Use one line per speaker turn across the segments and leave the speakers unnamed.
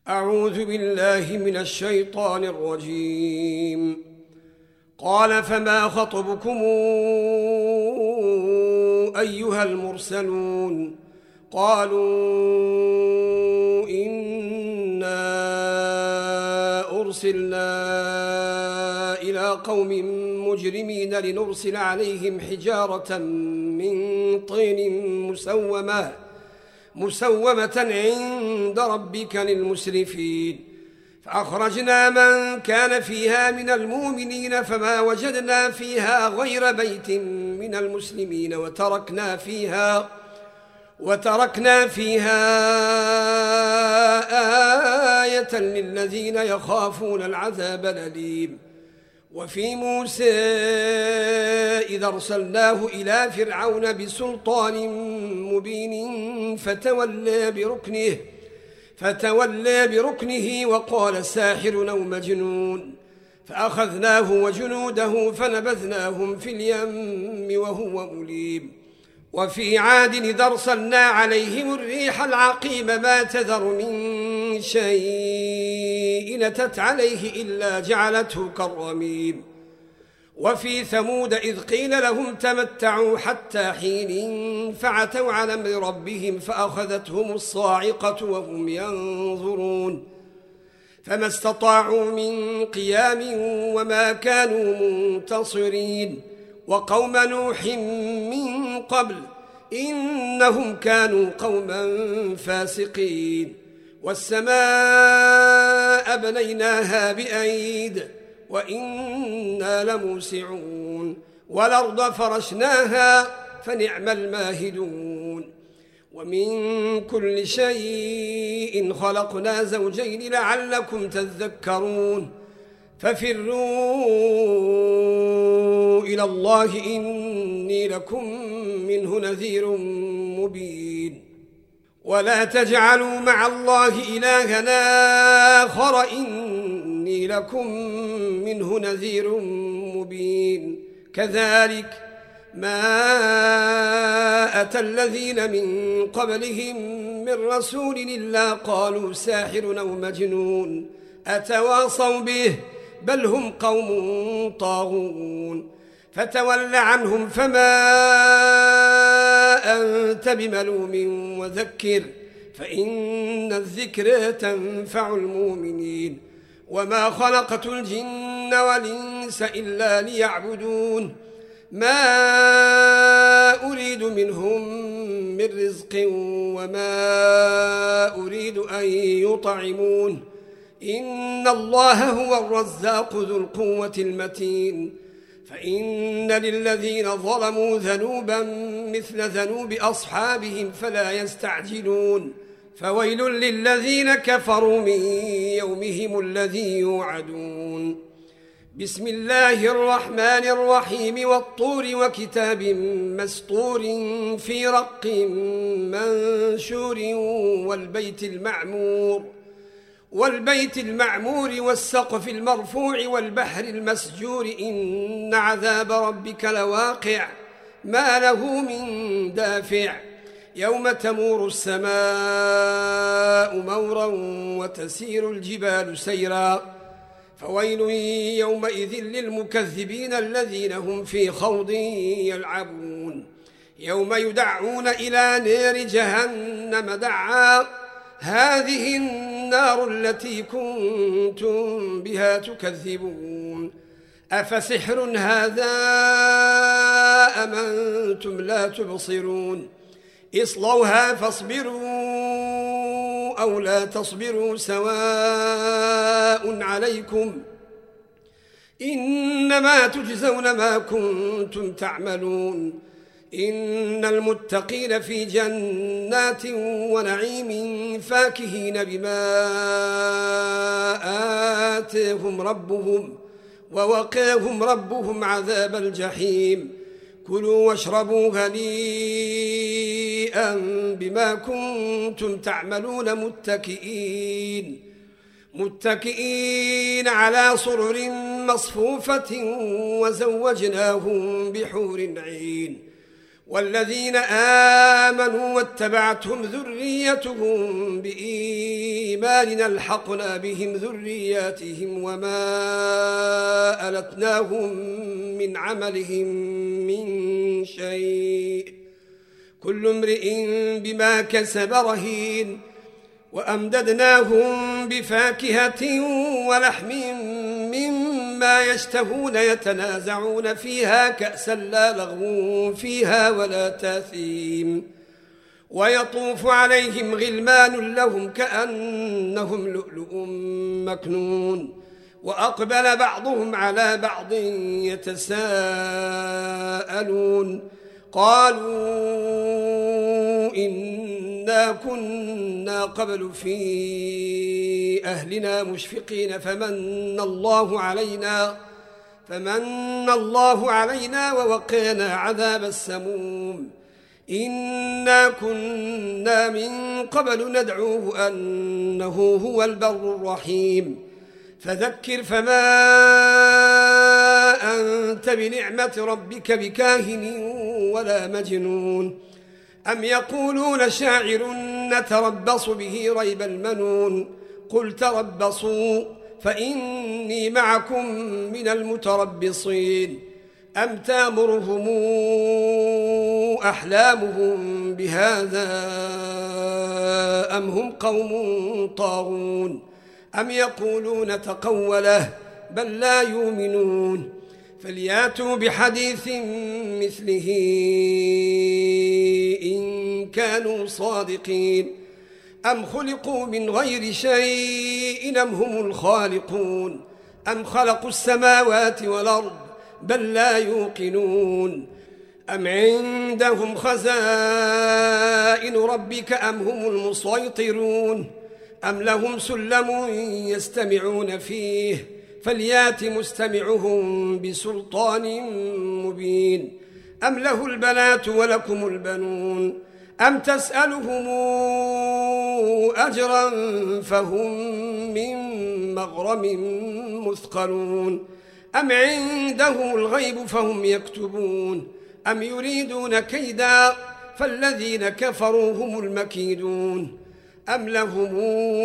أعوذ بالله من الشيطان الرجيم. قال فما خطبكم أيها المرسلون؟ قالوا إنا أرسلنا إلى قوم مجرمين لنرسل عليهم حجارة من طين مسومة عند ربك للمسرفين. فأخرجنا من كان فيها من المؤمنين فما وجدنا فيها غير بيت من المسلمين وتركنا فيها آية للذين يخافون العذاب الأليم. وفي موسى إذا أرسلناه إلى فرعون بسلطان مبين فتولى بركنه وقال ساحر أو مجنون، فأخذناه وجنوده فنبذناهم في اليم وهو مليم. وفي عاد إذا أرسلنا عليهم الريح العقيم ما تذر من شيء أتت عليه إلا جعلته كالرميم. وفي ثمود إذ قيل لهم تمتعوا حتى حين فعتوا على أمر ربهم فأخذتهم الصاعقة وهم ينظرون، فما استطاعوا من قيام وما كانوا منتصرين. وقوم نوح من قبل إنهم كانوا قوما فاسقين. والسماء بنيناها بأيد وإنا لموسعون. والأرض فرشناها فنعم الماهدون. ومن كل شيء خلقنا زوجين لعلكم تذكرون. ففروا إلى الله إني لكم منه نذير مبين. ولا تجعلوا مع الله إلها آخر إني لكم منه نذير مبين. كذلك ما أتى الذين من قبلهم من رسول إلا قالوا ساحر أو مجنون أتواصوا به بل هم قوم طاغون. فتول عنهم فما أنت بملوم وذكر فإن الذكر تنفع المؤمنين. وما خلقت الجن والإنس إلا ليعبدون ما أريد منهم من رزق وما أريد أن يطعمون إن الله هو الرزاق ذو القوة المتين. فإن للذين ظلموا ذنوبا مثل ذنوب أصحابهم فلا يستعجلون. فويل للذين كفروا من يومهم الذي يوعدون. بسم الله الرحمن الرحيم. والطور وكتاب مسطور في رق منشور والبيت المعمور والسقف المرفوع والبحر المسجور إن عذاب ربك لواقع ما له من دافع. يوم تمور السماء مورا وتسير الجبال سيرا. فويل يومئذ للمكذبين الذين هم في خوض يلعبون. يوم يدعون إلى نار جهنم دعا هذه النار التي كنتم بها تكذبون. أفسحر هذا أم أنتم لا تبصرون؟ اصلوها فاصبروا أو لا تصبروا سواء عليكم إنما تجزون ما كنتم تعملون. إن المتقين في جنات ونعيم فاكهين بما آتاهم ربهم ووقاهم ربهم عذاب الجحيم. كلوا واشربوا هنيئا بما كنتم تعملون متكئين على سرر مصفوفة وزوجناهم بحور عين. والذين آمنوا واتبعتهم ذريتهم بإيمان بإيمان ألحقنا بهم ذرياتهم وما ألتناهم من عملهم من شيء كل امرئ بما كسب رهين وأمددناهم بفاكهة ولحم مما يشتهون يتنازعون فيها كأسا لا لغو فيها ولا تاثيم ويطوف عليهم غلمان لهم كأنهم لؤلؤ مكنون وأقبل بعضهم على بعض يتساءلون قالوا إنا كنا قبل في أهلنا مشفقين فمن الله علينا ووقينا عذاب السموم إنا كنا من قبل ندعوه أنه هو البر الرحيم فذكر فما أنت بنعمة ربك بكاهن ولا مجنون أم يقولون شاعر نتربص به ريب المنون قل تربصوا فإني معكم من المتربصين أم تامرهم أحلامهم بهذا أم هم قوم طاغون أم يقولون تقوله بل لا يؤمنون فلياتوا بحديث مثله إن كانوا صادقين أم خلقوا من غير شيء أم هم الخالقون أم خلقوا السماوات والأرض بل لا يوقنون أم عندهم خزائن ربك أم هم المسيطرون أم لهم سلم يستمعون فيه فليات مستمعهم بسلطان مبين أم له البنات ولكم البنون أم تسألهم أجرا فهم من مغرم مثقلون أم عندهم الغيب فهم يكتبون أم يريدون كيدا فالذين كفروا هم المكيدون أم لهم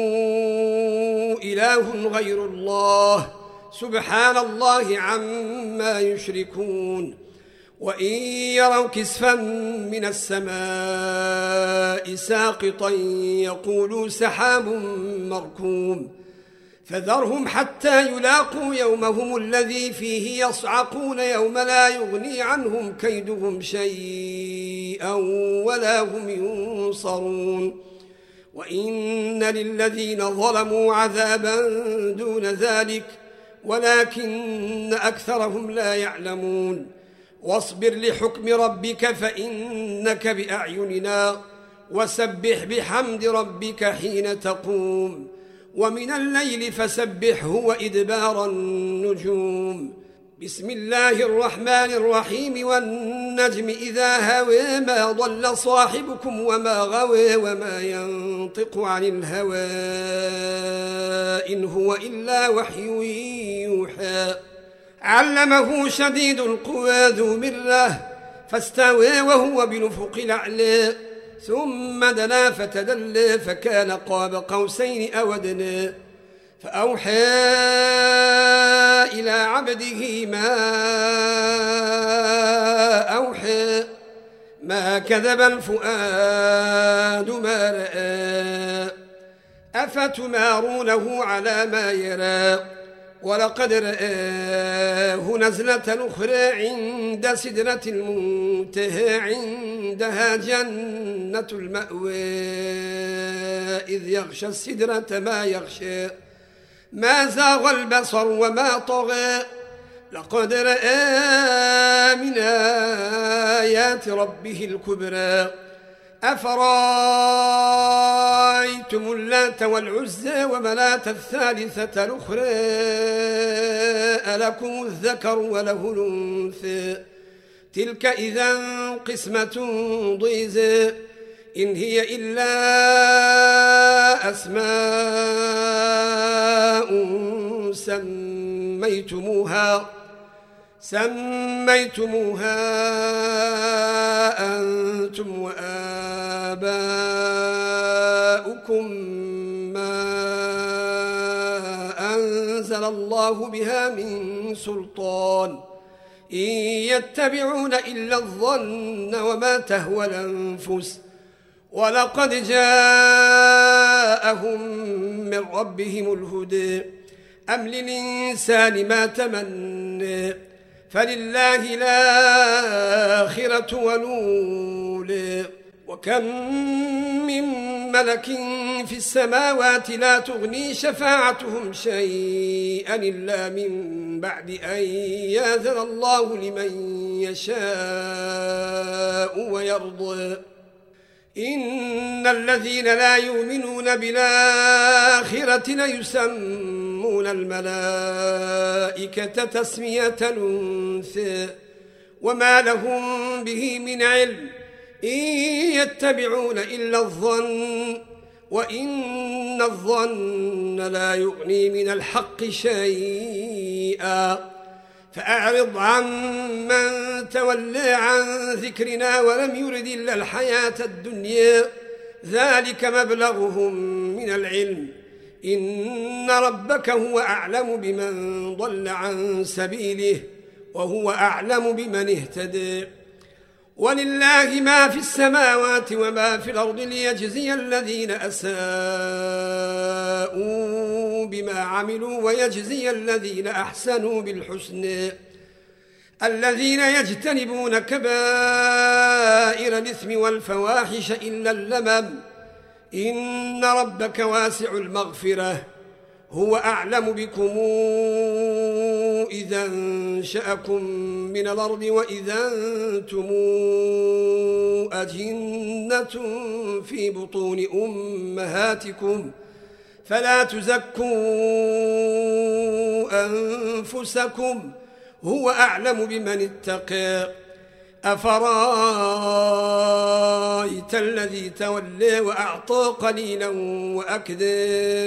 إله غير الله سبحان الله عما يشركون وإن يروا كسفا من السماء ساقطا يقولوا سحاب مركوم فذرهم حتى يلاقوا يومهم الذي فيه يصعقون يوم لا يغني عنهم كيدهم شيئا ولا هم ينصرون وإن للذين ظلموا عذابا دون ذلك ولكن أكثرهم لا يعلمون واصبر لحكم ربك فإنك بأعيننا وسبح بحمد ربك حين تقوم ومن الليل فسبحه وإدبار النجوم بسم الله الرحمن الرحيم والنجم إذا هوى ما ضل صاحبكم وما غوى وما ينطق عن الهوى إن هو إلا وحي يوحى علمه شديد القوى ذو مرة فاستوى وهو بالأفق الأعلى ثم دنا فتدلى فكان قاب قوسين أو أدنى فأوحى إلى عبده ما أوحى ما كذب الفؤاد ما رأى أفتمارونه على ما يرى ولقد رآه نزلة أخرى عند سدرة المنتهى عندها جنة المأوى إذ يغشى السدرة ما يغشى ما زاغ البصر وما طغى لقد رأى من آيات ربه الكبرى أفرأيتم اللات والعزى ومناة الثالثة الأخرى ألكم الذكر وله الأنثى تلك إذا قسمة ضيزى إن هي إلا أسماء سميتموها أنتم وآباؤكم ما أنزل الله بها من سلطان إن يتبعون إلا الظن وما تهوى الأنفس ولقد جاءهم من ربهم الهدى أم للإنسان ما تمنى فلله الآخرة والأولى وكم من ملك في السماوات لا تغني شفاعتهم شيئا إلا من بعد أن يأذن الله لمن يشاء ويرضى إن الذين لا يؤمنون بالآخرة ليسمون الملائكة تسمية الأنثى وما لهم به من علم إن يتبعون إلا الظن وإن الظن لا يغني من الحق شيئا فأعرض عن من تولى عن ذكرنا ولم يرد إلا الحياة الدنيا ذلك مبلغهم من العلم إن ربك هو أعلم بمن ضل عن سبيله وهو أعلم بمن اهتدى ولله ما في السماوات وما في الأرض ليجزي الذين أساءوا بما عملوا ويجزي الذين أحسنوا بالحسنى الذين يجتنبون كبائر الإثم والفواحش إلا اللمم إن ربك واسع المغفرة هو أعلم بكم إذا أنشأكم من الأرض وإذا أنتم أجنة في بطون أمهاتكم فلا تزكوا أنفسكم هو أعلم بمن اتقى أفرأيت الذي تولى وأعطى قليلا وأكدى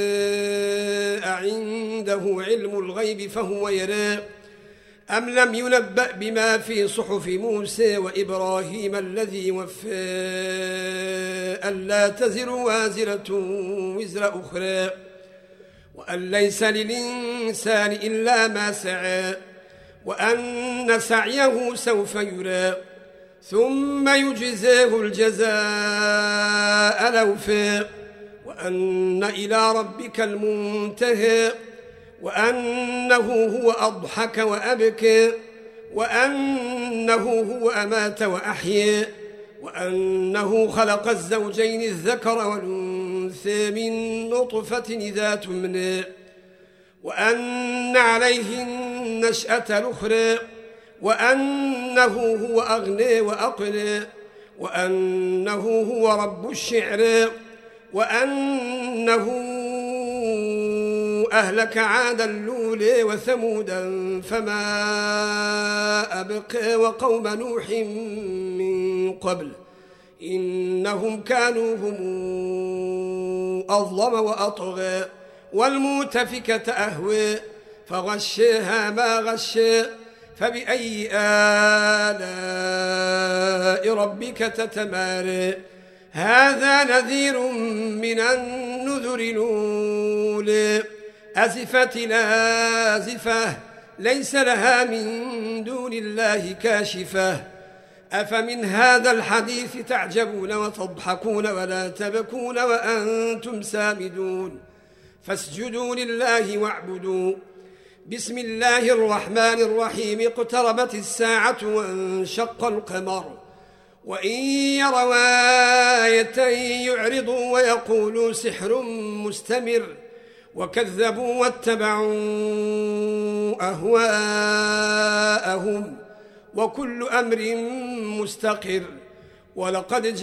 أعنده علم الغيب فهو يرى أم لم ينبأ بما في صحف موسى وإبراهيم الذي وفى ألا تزر وازرة وزر أخرى وأن ليس للإنسان إلا ما سعى وأن سعيه سوف يرى ثم يجزاه الجزاء الأوفى وأن إلى ربك المنتهى وأنه هو أضحك وأبكى وأنه هو أمات وأحيا وأنه خلق الزوجين الذكر والأنثى من نطفة إذا تمنى وأن عليه النشأة الأخرى وأنه هو أغنى وأقنى وأنه هو رب الشعر وأنه أهلك عادا الأولى وثمودا فما أبقى وقوم نوح من قبل إنهم كانوا هم أظلم وأطغى والمؤتفكة أهوى فغشاها ما غشى فبأي آلاء ربك تتمارى هذا نذير من النذر الأولى أزفت الآزفة ليس لها من دون الله كاشفة أفمن هذا الحديث تعجبون وتضحكون ولا تبكون وأنتم سامدون فاسجدوا لله واعبدوا بسم الله الرحمن الرحيم اقتربت الساعة وانشق القمر وإن يروا آية يعرضوا ويقولوا سحر مستمر وكذبوا واتبعوا أهواءهم وكل أمر مستقر ولقد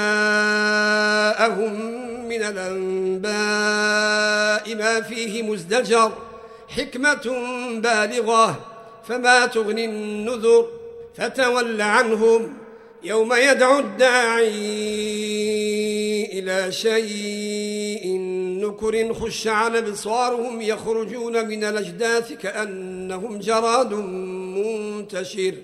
جاءهم من الأنباء ما فيه مزدجر حكمة بالغة فما تغني النذر فتول عنهم يوم يدعو الداعي إلى شيء نكر خش عن أبصارهم يخرجون من الأجداث كأنهم جراد منتشر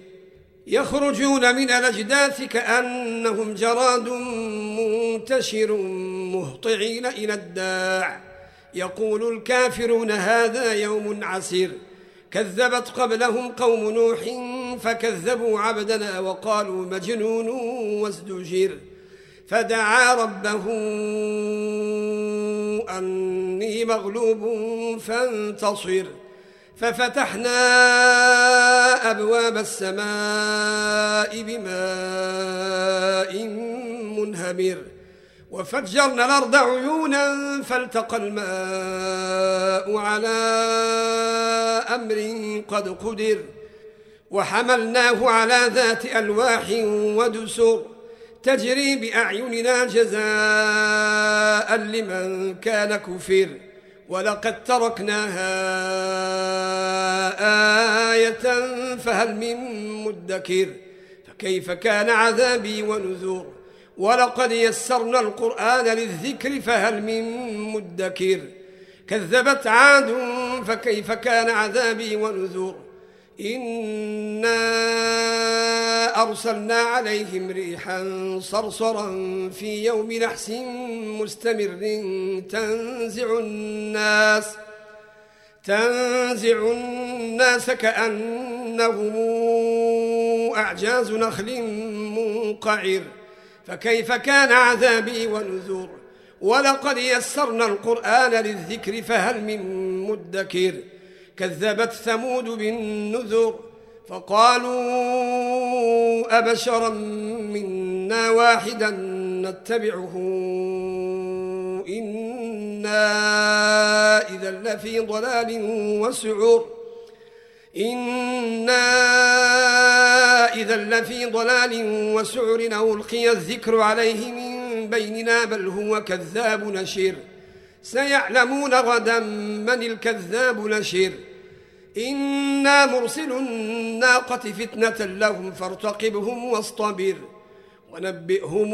مهطعين إلى الداع يقول الكافرون هذا يوم عسير كذبت قبلهم قوم نوح فكذبوا عبدنا وقالوا مجنون وازدجر فدعا ربه أني مغلوب فانتصر ففتحنا أبواب السماء بماء منهمر وفجرنا الأرض عيونا فالتقى الماء على أمر قد قدر وحملناه على ذات ألواح ودسر تجري بأعيننا جزاء لمن كان كفر ولقد تركناها آية فهل من مدكر فكيف كان عذابي ونذر ولقد يسرنا القرآن للذكر فهل من مدكر كذبت عاد فكيف كان عذابي ونذر إنا أرسلنا عليهم ريحا صرصرا في يوم نحس مستمر تنزع الناس كأنهم أعجاز نخل منقعر فكيف كان عذابي ونذر ولقد يسرنا القرآن للذكر فهل من مدكر كذبت ثمود بالنذر فقالوا أبشرا منا واحدا نتبعه إنا إذا لفي ضلال وسعر أو ألقي الذكر عليه من بيننا بل هو كذاب نشر سيعلمون غدا من الكذاب نشر إنا مرسل الناقة فتنة لهم فارتقبهم واصطبر ونبئهم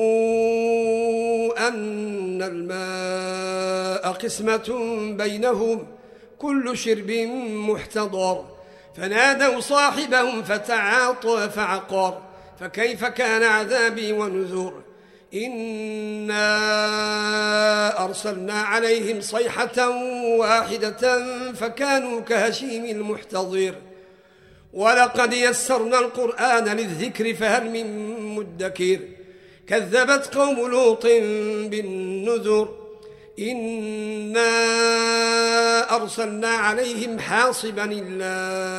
أن الماء قسمة بينهم كل شرب محتضر فنادوا صاحبهم فتعاطى فعقر فكيف كان عذابي ونذر إنا أرسلنا عليهم صيحة واحدة فكانوا كهشيم المحتضر ولقد يسرنا القرآن للذكر فهل من مدكر كذبت قوم لوط بالنذر إنا أرسلنا عليهم حاصبا إلا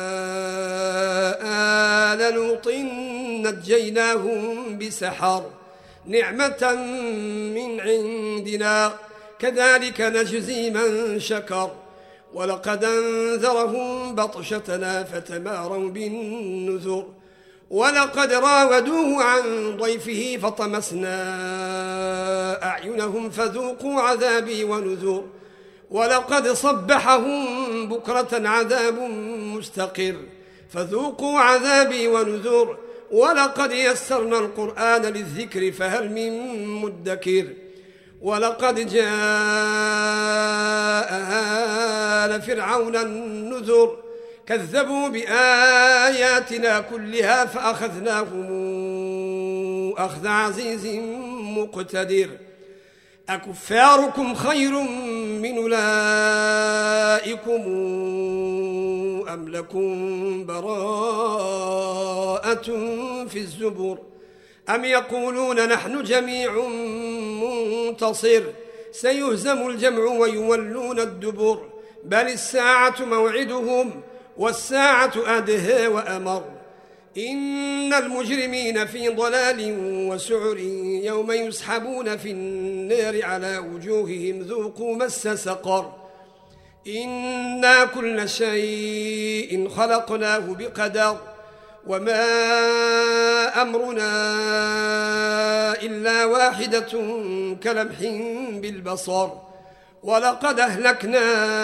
آل لوط نجيناهم بسحر نعمة من عندنا كذلك نجزي من شكر ولقد أنذرهم بطشتنا فتماروا بالنذر ولقد راودوه عن ضيفه فطمسنا أعينهم فذوقوا عذابي ونذر ولقد صبحهم بكرة عذاب مستقر فذوقوا عذابي ونذر ولقد يسرنا القرآن للذكر فهل من مدكر ولقد جاء آل فرعون النذر كذبوا بآياتنا كلها فأخذناهم أخذ عزيز مقتدر أكفاركم خير من أولئكم أم لكم براءة في الزبر أم يقولون نحن جميع منتصر سيهزم الجمع ويولون الدبر بل الساعة موعدهم والساعة أدهى وأمر إن المجرمين في ضلال وسعر يوم يسحبون في النار على وجوههم ذوقوا مس سقر إنا كل شيء خلقناه بقدر وما أمرنا إلا واحدة كلمح بالبصر ولقد أهلكنا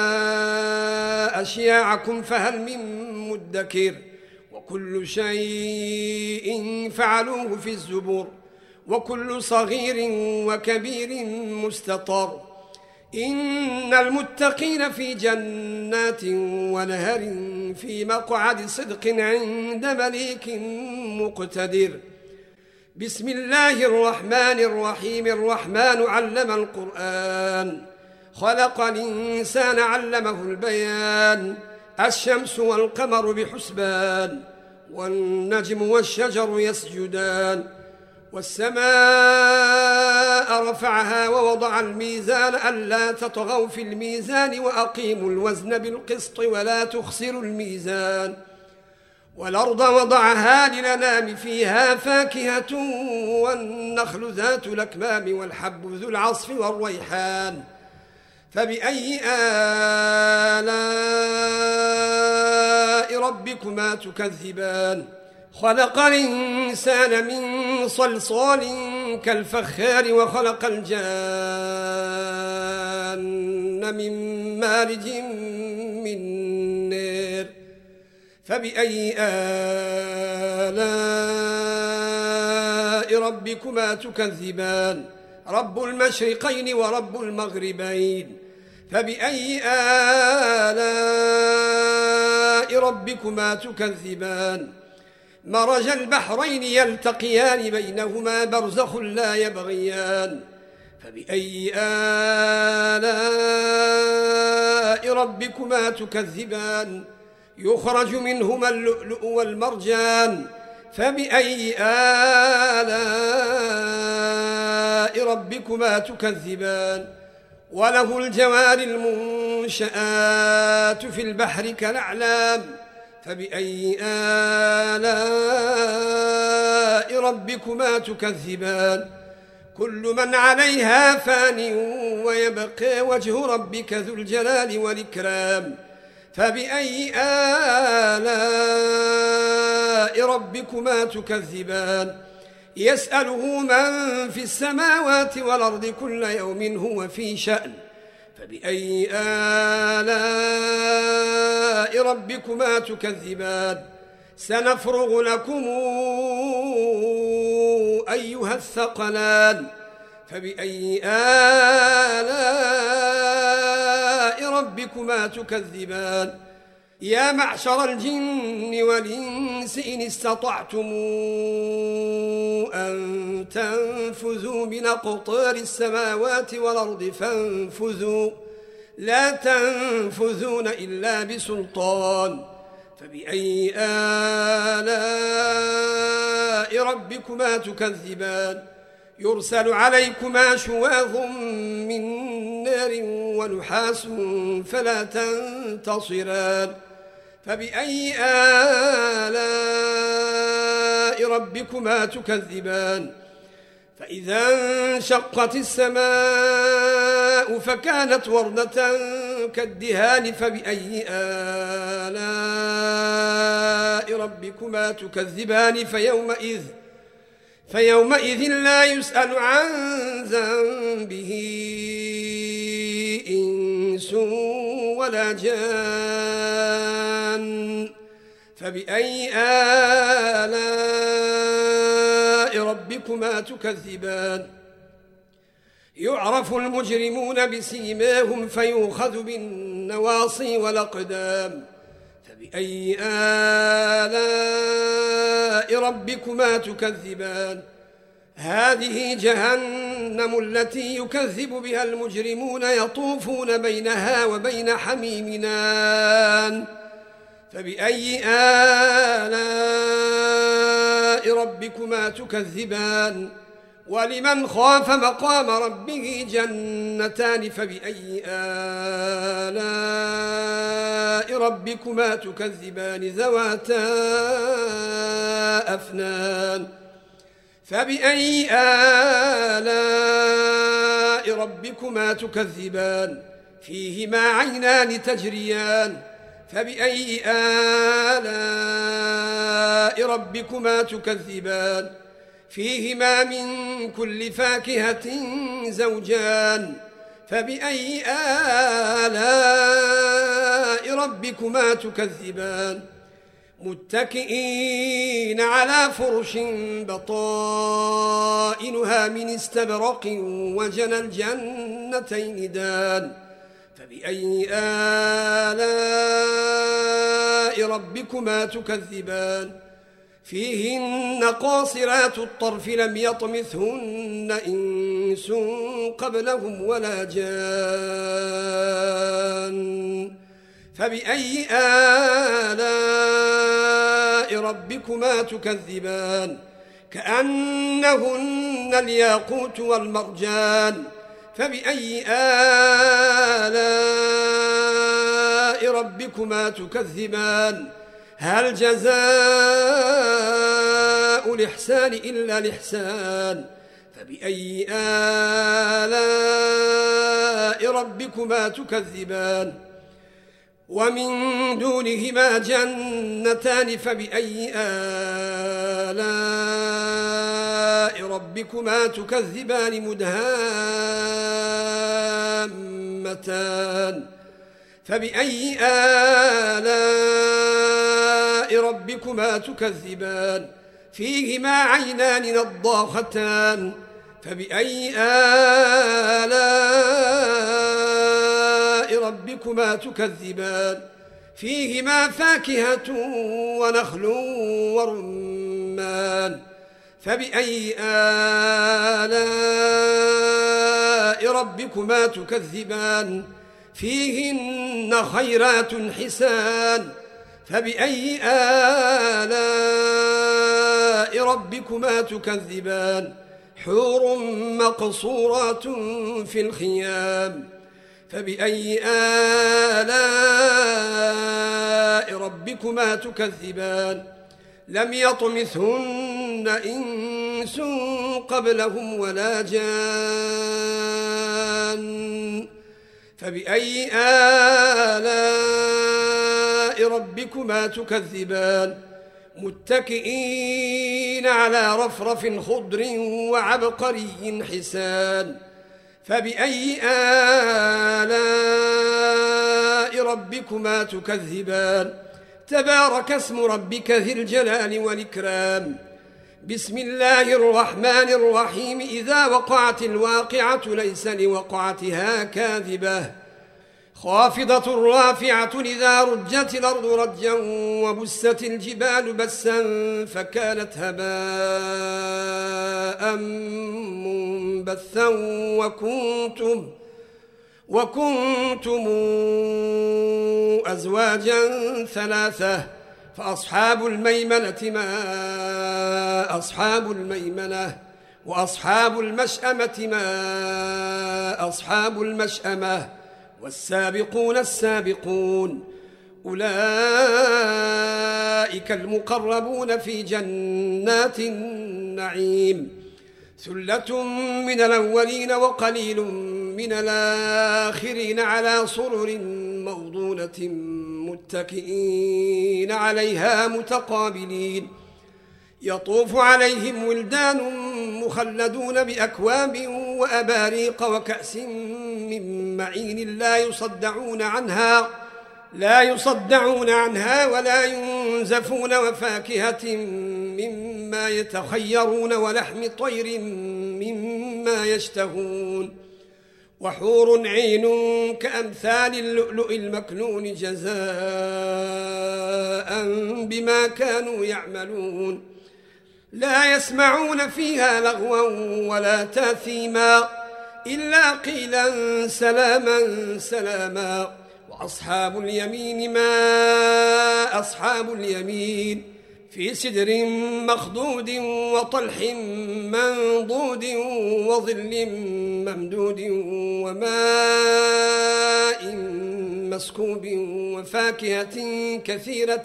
أشياعكم فهل من مدكر وكل شيء فعلوه في الزبر وكل صغير وكبير مستطر إن المتقين في جنات ونهر في مقعد صدق عند مليك مقتدر بسم الله الرحمن الرحيم الرحمن علم القرآن خلق الإنسان علمه البيان الشمس والقمر بحسبان والنجم والشجر يسجدان والسماء رفعها ووضع الميزان ألا تطغوا في الميزان وأقيموا الوزن بالقسط ولا تخسروا الميزان والأرض وضعها للأنام فيها فاكهة والنخل ذات الأكمام والحب ذو العصف والريحان فبأي آلاء ربكما تكذبان خلق الإنسان من صلصال كالفخار وخلق الجان من مارج من نار فبأي آلاء ربكما تكذبان رب المشرقين ورب المغربين فبأي آلاء ربكما تكذبان مرج البحرين يلتقيان بينهما برزخ لا يبغيان فبأي آلاء ربكما تكذبان يخرج منهما اللؤلؤ والمرجان فبأي آلاء ربكما تكذبان وله الجوار المنشآت في البحر كالأعلام فبأي آلاء ربكما تكذبان كل من عليها فان ويبقى وجه ربك ذو الجلال والإكرام فبأي آلاء ربكما تكذبان يسأله من في السماوات والأرض كل يوم هو في شأن فبأي آلاء ربكما تكذبان سنفرغ لكم أيها الثقلان فبأي آلاء ربكما تكذبان يا معشر الجن والإنس إن استطعتم أن تنفذوا من أقطار السماوات والأرض فانفذوا لا تنفذون إلا بسلطان فبأي آلاء ربكما تكذبان يرسل عليكما شواظ من نار ونحاس فلا تنتصران فبأي آلاء ربكما تكذبان فإذا انشقت السماء فكانت وردة كالدهان فبأي آلاء ربكما تكذبان فيومئذ لا يسأل عن ذنبه إنس ولا جان فبأي آلاء ربكما تكذبان يعرف المجرمون بسيماهم فيؤخذ بالنواصي والأقدام فبأي آلاء ربكما تكذبان هذه جهنم التي يكذب بها المجرمون يطوفون بينها وبين حميم آن فبأي آلاء ربكما تكذبان ولمن خاف مقام ربه جنتان فبأي آلاء ربكما تكذبان ذواتا أفنان فبأي آلاء ربكما تكذبان فيهما عينان تجريان فبأي آلاء ربكما تكذبان فيهما من كل فاكهة زوجان فبأي آلاء ربكما تكذبان متكئين على فرش بطائنها من استبرق وجنى الجنتين دان فبأي آلاء ربكما تكذبان فيهن قاصرات الطرف لم يطمثهن إنس قبلهم ولا جان فبأي آلاء ربكما تكذبان كأنهن الياقوت والمرجان فبأي آلاء ربكما تكذبان هل جزاء الإحسان إلا الإحسان فبأي آلاء ربكما تكذبان ومن دونهما جنتان فبأي آلاء ربكما تكذبان مدهامتان فبأي آلاء ربكما تكذبان فيهما عينان نضاختان فبأي آلاء ربكما تكذبان فيهما فاكهة ونخل ورمان فبأي آلاء ربكما تكذبان فيهن خيرات حسان فبأي آلاء ربكما تكذبان حور مقصورات في الخيام فبأي آلاء ربكما تكذبان لم يطمثهن إنس قبلهم ولا جان فبأي آلاء ربكما تكذبان متكئين على رفرف خضر وعبقري حسان فبأي آلاء ربكما تكذبان تبارك اسم ربك ذي الجلال والإكرام بسم الله الرحمن الرحيم إذا وقعت الواقعة ليس لوقعتها كاذبة خافضة رافعة إذا رجت الأرض رجا وبست الجبال بسا فكانت هباء منبثا وكنتم أزواجا ثلاثة فأصحاب الميمنة ما أصحاب الميمنة وأصحاب المشأمة ما أصحاب المشأمة والسابقون السابقون أولئك المقربون في جنات النعيم ثلة من الأولين وقليل من الآخرين على سرر موضونة متكئين عليها متقابلين يطوف عليهم ولدان مخلدون بأكواب وأباريق وكأس من معين لا يصدعون عنها ولا ينزفون وفاكهة مما يتخيرون ولحم طير مما يشتهون وحور عين كأمثال اللؤلؤ المكنون جزاء بما كانوا يعملون لا يسمعون فيها لغوا ولا تاثيما إلا قيلا سلاما سلاما وأصحاب اليمين ما أصحاب اليمين في سدر مخضود وطلح منضود وظل ممدود وماء مسكوب وفاكهة كثيرة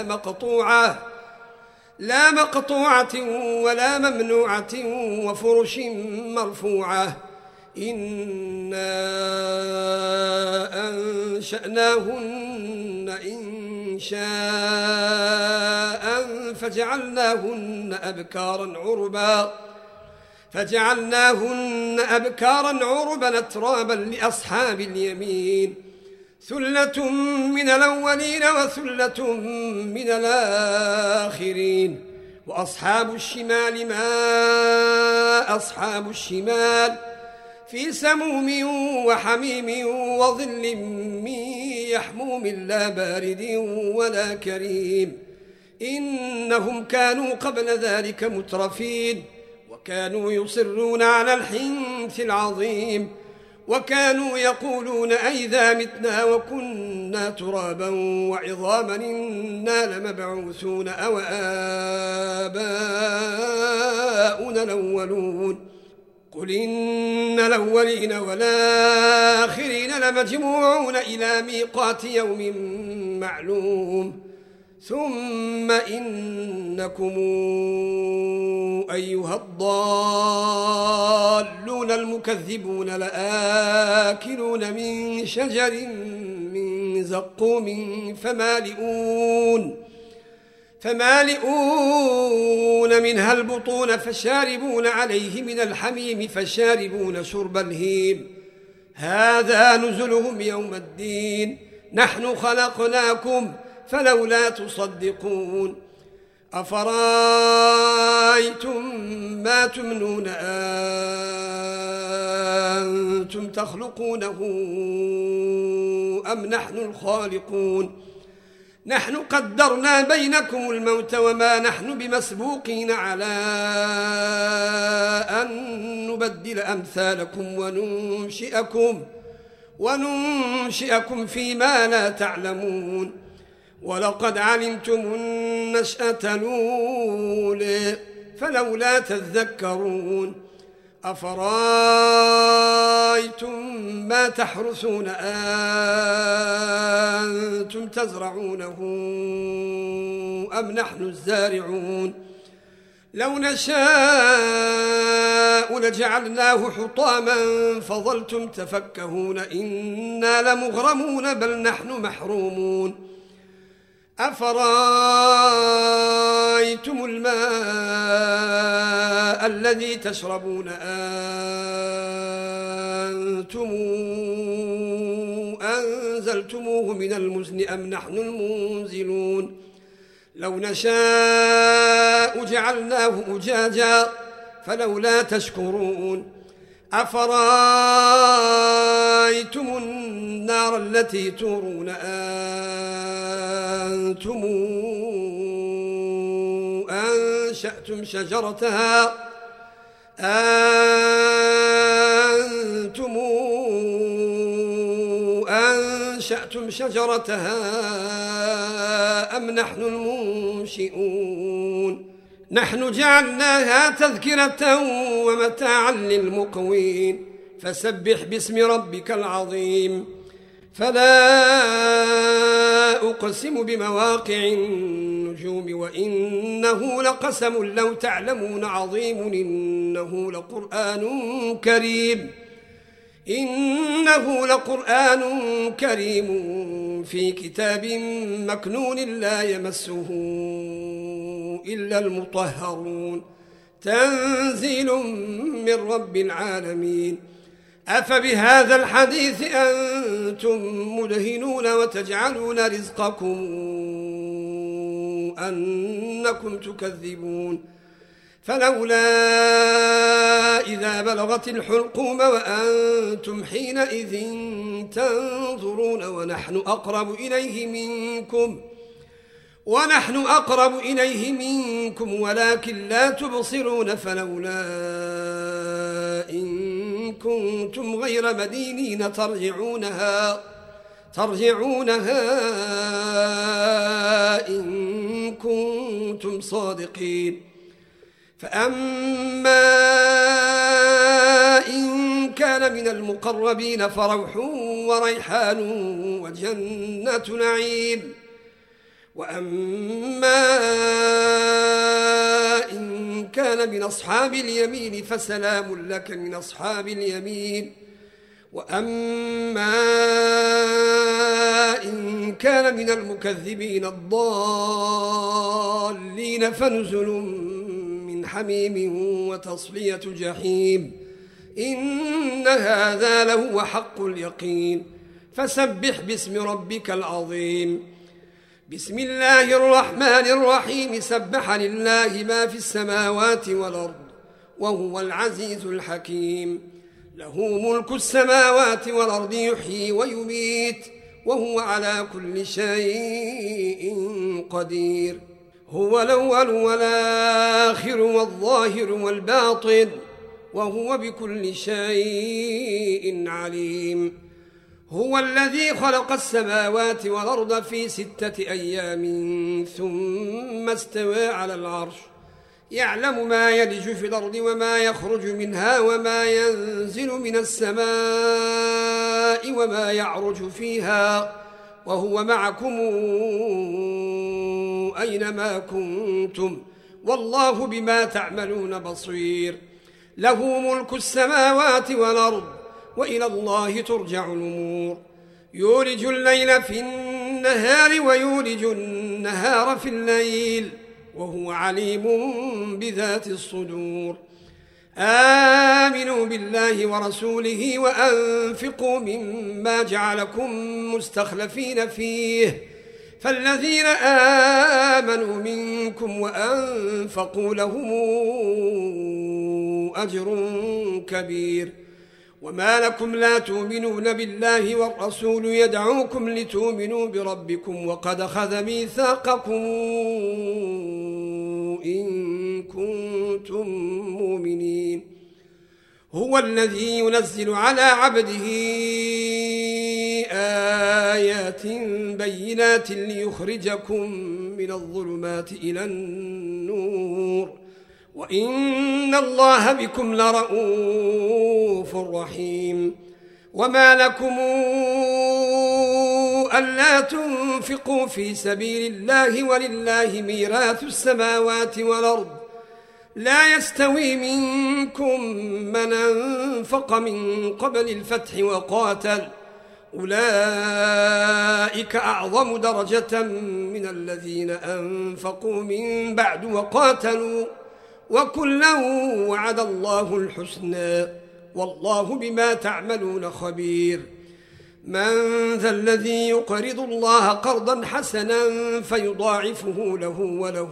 لا مقطوعة ولا ممنوعة وفرش مرفوعة إنا أنشأناهن إنشاء فجعلناهن أبكارا عربا أترابا لأصحاب اليمين ثلة من الأولين وثلة من الآخرين وأصحاب الشمال ما أصحاب الشمال في سموم وحميم وظل من يحموم لا بارد ولا كريم إنهم كانوا قبل ذلك مترفين وكانوا يصرون على الحنث العظيم وكانوا يقولون أئذا متنا وكنا ترابا وعظاما إنا لمبعوثون أو آباؤنا الأولون قل إن الأولين والآخرين لمجموعون إلى ميقات يوم معلوم ثم إنكم أيها الضالون المكذبون لآكلون من شجر من زقوم فمالئون منها البطون فشاربون عليه من الحميم فشاربون شرب الهيم هذا نزلهم يوم الدين نحن خلقناكم فلولا تصدقون أفرأيتم ما تمنون أنتم تخلقونه أم نحن الخالقون نحن قدرنا بينكم الموت وما نحن بمسبوقين على أن نبدل أمثالكم وننشئكم فيما لا تعلمون ولقد علمتم النشأة الأولى فلولا تذكرون أفرأيتم ما تحرثون أنتم تزرعونه أم نحن الزارعون لو نشاء لجعلناه حطاما فظلتم تفكهون إنا لمغرمون بل نحن محرومون أفرأيتم الماء الذي تشربون أنتم أنزلتموه من المزن أم نحن المنزلون لو نشاء جعلناه أجاجا فلولا تشكرون أفرأيتم النار التي تورون أنتم أنشأتم شجرتها أم نحن المنشئون نحن جعلناها تذكرة ومتاعا للمقوين فسبح باسم ربك العظيم فلا أقسم بمواقع النجوم وإنه لقسم لو تعلمون عظيم إنه لقرآن كريم في كتاب مكنون لا يمسه إلا المطهرون تنزيل من رب العالمين أفبهذا الحديث أنتم مدهنون وتجعلون رزقكم أنكم تكذبون فلولا إذا بلغت الحلقوم وأنتم حينئذ تنظرون ونحن أقرب إليه منكم ولكن لا تبصرون فلولا إن كنتم غير مدينين ترجعونها إن كنتم صادقين فأما إن كان من المقربين فروح وريحان وجنة نعيم وأما إن كان من أصحاب اليمين فسلام لك من أصحاب اليمين وأما إن كان من المكذبين الضالين فنزل من حميم وتصلية جحيم إن هذا لهو حق اليقين فسبح باسم ربك العظيم بسم الله الرحمن الرحيم سبح لله ما في السماوات والأرض وهو العزيز الحكيم له ملك السماوات والأرض يحيي ويميت وهو على كل شيء قدير هو الأول والآخر والظاهر والباطن وهو بكل شيء عليم. هو الذي خلق السماوات والأرض في 6 أيام ثم استوى على العرش يعلم ما يلج في الأرض وما يخرج منها وما ينزل من السماء وما يعرج فيها وهو معكم أينما كنتم والله بما تعملون بصير. له ملك السماوات والأرض وإلى الله ترجع الأمور. يولج الليل في النهار ويولج النهار في الليل وهو عليم بذات الصدور. آمنوا بالله ورسوله وأنفقوا مما جعلكم مستخلفين فيه فالذين آمنوا منكم وأنفقوا لهم أجر كبير. وما لكم لا تؤمنون بالله والرسول يدعوكم لتؤمنوا بربكم وقد أخذ ميثاقكم إن كنتم مؤمنين. هو الذي ينزل على عبده آيات بينات ليخرجكم من الظلمات إلى النور وإن الله بكم لرؤوف رحيم. وما لكم ألا تنفقوا في سبيل الله ولله ميراث السماوات والأرض لا يستوي منكم من أنفق من قبل الفتح وقاتل أولئك أعظم درجة من الذين أنفقوا من بعد وقاتلوا وكلا وعد الله الحسنى والله بما تعملون خبير. من ذا الذي يقرض الله قرضا حسنا فيضاعفه له وله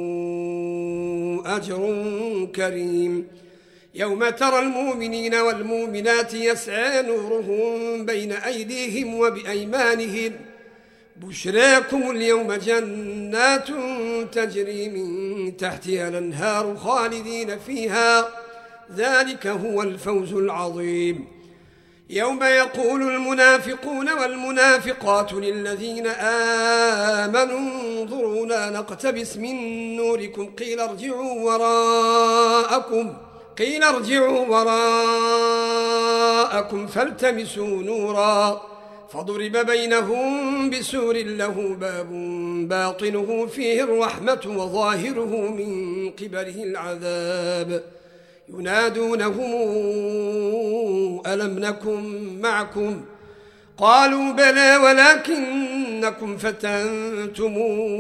أجر كريم. يوم ترى المؤمنين والمؤمنات يسعى نورهم بين أيديهم وبأيمانهم بشراكم اليوم جنات تجري من تحتها الأنهار خالدين فيها ذلك هو الفوز العظيم. يوم يقول المنافقون والمنافقات للذين آمنوا انظرونا نقتبس من نوركم قيل ارجعوا وراءكم فالتمسوا نورا فضرب بينهم بسور له باب باطنه فيه الرحمة وظاهره من قبله العذاب ينادونهم ألم نكن معكم قالوا بلى ولكنكم فتنتم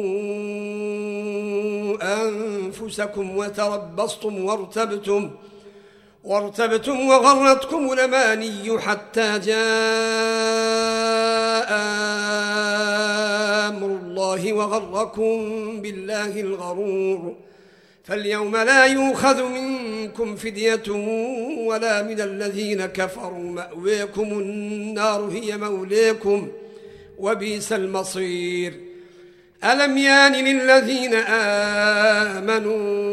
أنفسكم وتربصتم وارتبتم وغرتكم الأماني حتى جاء أمر الله وغركم بالله الغرور. فاليوم لا يؤخذ منكم فدية ولا من الذين كفروا مأويكم النار هي مولاكم وبئس المصير. ألم يان للذين آمنوا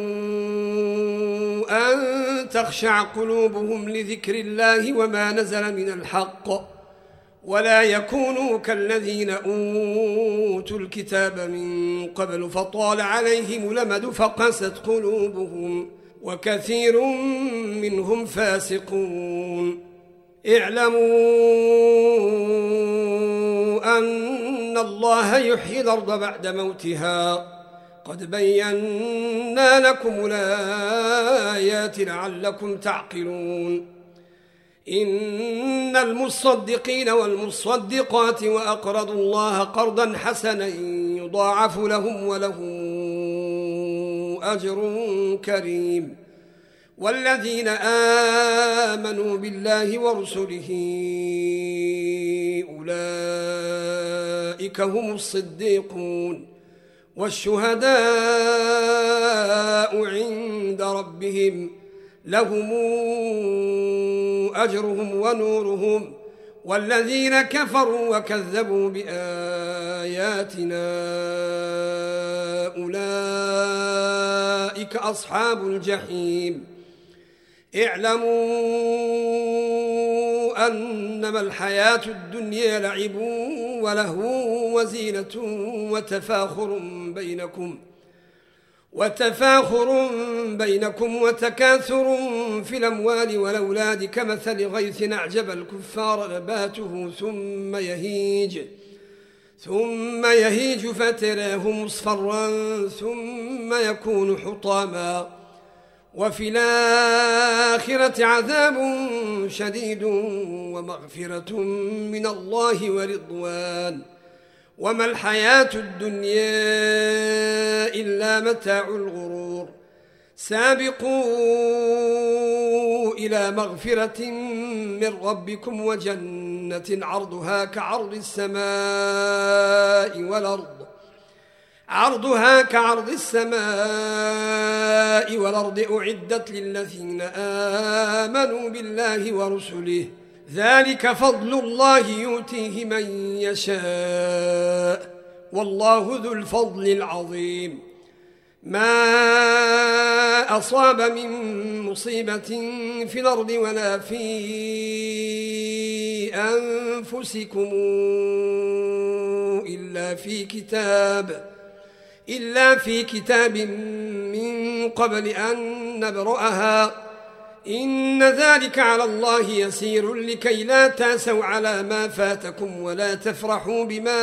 أن تخشع قلوبهم لذكر الله وما نزل من الحق ولا يكونوا كالذين أوتوا الكتاب من قبل فطال عليهم الأمد فقست قلوبهم وكثير منهم فاسقون. اعلموا أن الله يحيي الأرض بعد موتها قد بينا لكم الآيات لعلكم تعقلون. إن المصدقين والمصدقات وأقرضوا الله قرضا حسنا يضاعف لهم ولهم أجر كريم. والذين آمنوا بالله ورسله أولئك هم الصديقون والشهداء عند ربهم لهم أجرهم ونورهم. والذين كفروا وكذبوا بآياتنا أولئك أولئك أصحاب الجحيم اعلموا أنما الحياة الدنيا لعب ولهو وزينة وتفاخر بينكم وتكاثر في الأموال والأولاد كمثل غيث أعجب الكفار نباته ثم يهيج فتراه مصفرا ثم يكون حطاما وفي الآخرة عذاب شديد ومغفرة من الله ورضوان وما الحياة الدنيا إلا متاع الغرور سابقوا إلى مغفرة من ربكم وجنة عرضها كعرض السماء والأرض أعدت للذين آمنوا بالله ورسله ذلك فضل الله يؤتيه من يشاء والله ذو الفضل العظيم ما أصاب من مصيبة في الأرض ولا في أنفسكم إلا في كتاب من قبل أن نبرأها إن ذلك على الله يسير لكي لا تاسوا على ما فاتكم ولا تفرحوا بما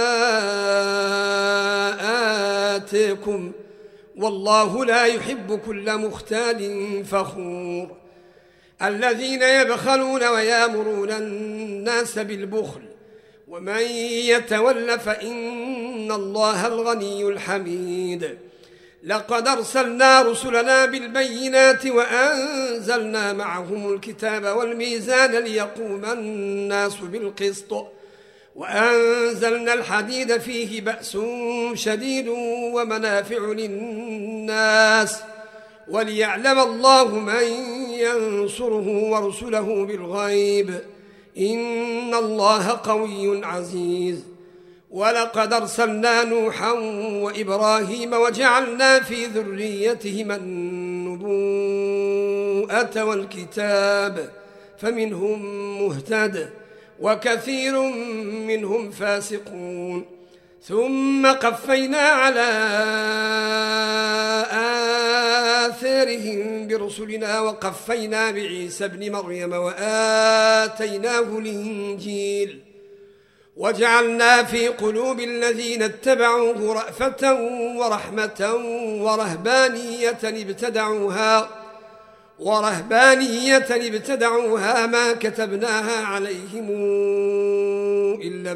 آتاكم والله لا يحب كل مختال فخور الذين يبخلون ويامرون الناس بالبخل ومن يتول فإن الله الغني الحميد لقد أرسلنا رسلنا بالبينات وأنزلنا معهم الكتاب والميزان ليقوم الناس بالقسط وأنزلنا الحديد فيه بأس شديد ومنافع للناس وليعلم الله من ينصره ورسله بالغيب إن الله قوي عزيز ولقد أرسلنا نوحا وإبراهيم وجعلنا في ذريتهما النبوءة والكتاب فمنهم مهتد وكثير منهم فاسقون ثم قفينا على آثارهم برسلنا وقفينا بعيسى ابن مريم وآتيناه الإنجيل وجعلنا في قلوب الذين اتبعوه رأفة ورحمة ورهبانية ابتدعوها ما كتبناها عليهم إلا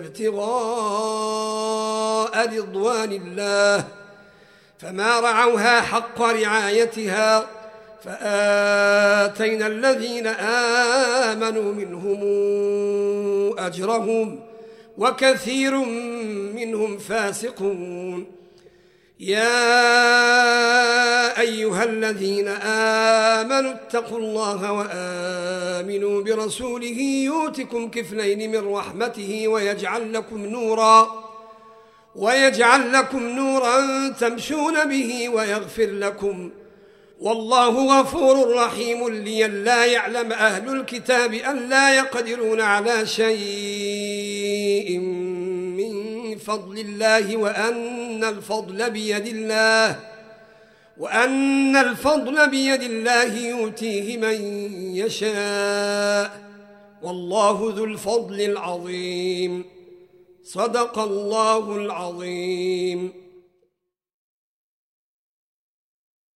ابتغاء رضوان الله فما رعوها حق رعايتها فآتينا الذين آمنوا منهم أجرهم وكثير منهم فاسقون يا أيها الذين آمنوا اتقوا الله وآمنوا برسوله يؤتكم كفلين من رحمته ويجعل لكم نورا تمشون به ويغفر لكم والله غفور رحيم لئلا يعلم أهل الكتاب أن لا يقدرون على شيء من فضل الله وأن الفضل بيد الله يؤتيه من يشاء والله ذو الفضل العظيم صدق الله العظيم.